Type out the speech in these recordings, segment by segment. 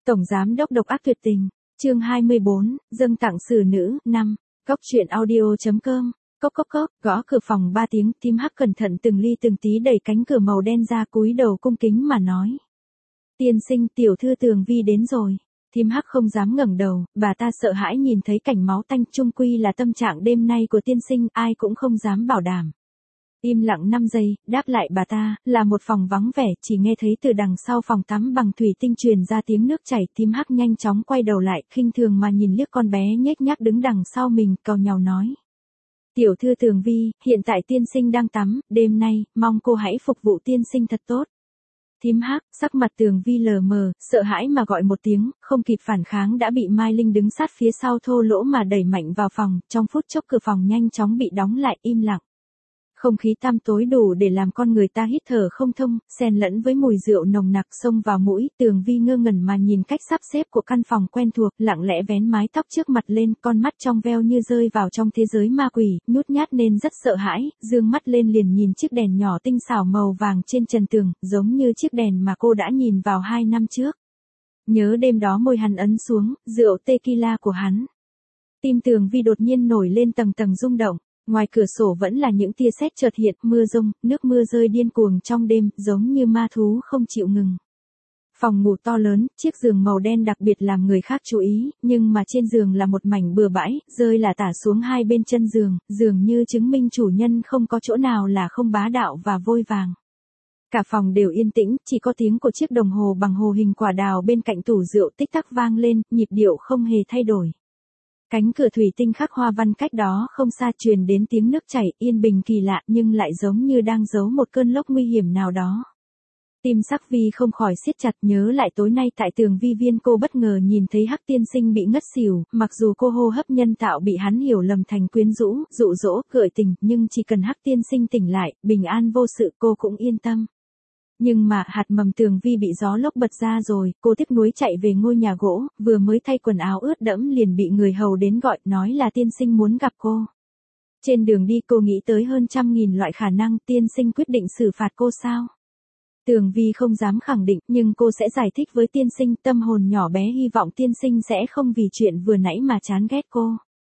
Tổng giám đốc độc ác tuyệt tình, chương 24, dâng tặng xử nữ, 5, Cóc truyện audio.com, cốc cốc cốc, gõ cửa phòng 3 tiếng, Tim Hắc cẩn thận từng ly từng tí đẩy cánh cửa màu đen ra cúi đầu cung kính mà nói. Tiên sinh, tiểu thư Tường Vi đến rồi. Tim Hắc không dám ngẩng đầu, bà ta sợ hãi nhìn thấy cảnh máu tanh, chung quy là tâm trạng đêm nay của tiên sinh, ai cũng không dám bảo đảm. Im lặng 5 giây, đáp lại bà ta, là một phòng vắng vẻ, chỉ nghe thấy từ đằng sau phòng tắm bằng thủy tinh truyền ra tiếng nước chảy. Tim Hắc nhanh chóng quay đầu lại, khinh thường mà nhìn liếc con bé nhếch nhác đứng đằng sau mình, càu nhàu nói. Tiểu thư Tường Vi, hiện tại tiên sinh đang tắm, đêm nay, mong cô hãy phục vụ tiên sinh thật tốt. Thím Hắc, sắc mặt Tường Vi lờ mờ, sợ hãi mà gọi một tiếng, không kịp phản kháng đã bị Mai Linh đứng sát phía sau thô lỗ mà đẩy mạnh vào phòng, trong phút chốc cửa phòng nhanh chóng bị đóng lại, im lặng. Không khí tăm tối đủ để làm con người ta hít thở không thông, xen lẫn với mùi rượu nồng nặc xông vào mũi. Tường Vi ngơ ngẩn mà nhìn cách sắp xếp của căn phòng quen thuộc, lặng lẽ vén mái tóc trước mặt lên, con mắt trong veo như rơi vào trong thế giới ma quỷ, nhút nhát nên rất sợ hãi, dương mắt lên liền nhìn chiếc đèn nhỏ tinh xảo màu vàng trên trần tường, giống như chiếc đèn mà cô đã nhìn vào 2 năm trước. Nhớ đêm đó môi hắn ấn xuống, rượu tequila của hắn. Tim Tường Vi đột nhiên nổi lên tầng tầng rung động. Ngoài cửa sổ vẫn là những tia sét chợt hiện, mưa rông, nước mưa rơi điên cuồng trong đêm, giống như ma thú không chịu ngừng. Phòng ngủ to lớn, chiếc giường màu đen đặc biệt làm người khác chú ý, nhưng mà trên giường là một mảnh bừa bãi, rơi là tả xuống hai bên chân giường, dường như chứng minh chủ nhân không có chỗ nào là không bá đạo và vôi vàng. Cả phòng đều yên tĩnh, chỉ có tiếng của chiếc đồng hồ bằng hồ hình quả đào bên cạnh tủ rượu tích tắc vang lên, nhịp điệu không hề thay đổi. Cánh cửa thủy tinh khắc hoa văn cách đó không xa truyền đến tiếng nước chảy, yên bình kỳ lạ nhưng lại giống như đang giấu một cơn lốc nguy hiểm nào đó. Tim Sắc Vi không khỏi siết chặt, nhớ lại tối nay tại Tường Vi viên cô bất ngờ nhìn thấy Hắc tiên sinh bị ngất xỉu, mặc dù cô hô hấp nhân tạo bị hắn hiểu lầm thành quyến rũ, dụ dỗ, gợi tình, nhưng chỉ cần Hắc tiên sinh tỉnh lại, bình an vô sự cô cũng yên tâm. Nhưng mà hạt mầm Tường Vi bị gió lốc bật ra rồi, cô tiếc nuối chạy về ngôi nhà gỗ, vừa mới thay quần áo ướt đẫm liền bị người hầu đến gọi, nói là tiên sinh muốn gặp cô. Trên đường đi cô nghĩ tới hơn 100.000 loại khả năng, tiên sinh quyết định xử phạt cô sao? Tường Vi không dám khẳng định, nhưng cô sẽ giải thích với tiên sinh, tâm hồn nhỏ bé hy vọng tiên sinh sẽ không vì chuyện vừa nãy mà chán ghét cô.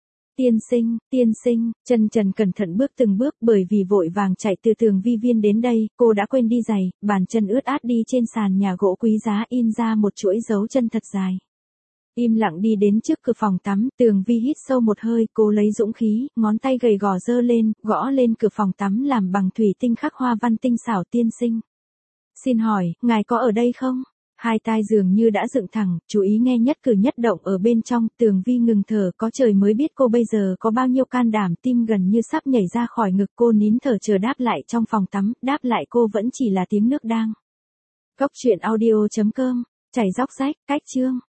Tiên sinh, chân trần cẩn thận bước từng bước, bởi vì vội vàng chạy từ Tường Vi viên đến đây, cô đã quên đi giày, bàn chân ướt át đi trên sàn nhà gỗ quý giá in ra một chuỗi dấu chân thật dài. Im lặng đi đến trước cửa phòng tắm, Tường Vi hít sâu một hơi, cô lấy dũng khí, ngón tay gầy gò giơ lên, gõ lên cửa phòng tắm làm bằng thủy tinh khắc hoa văn tinh xảo. Tiên sinh. Xin hỏi, ngài có ở đây không? Hai tai dường như đã dựng thẳng, chú ý nghe nhất cử nhất động ở bên trong. Tường Vi ngừng thở, có trời mới biết cô bây giờ có bao nhiêu can đảm, tim gần như sắp nhảy ra khỏi ngực. Cô nín thở chờ đáp lại trong phòng tắm, đáp lại cô vẫn chỉ là tiếng nước đang. Cóc truyện audio.com, chảy dốc rách, cách chương.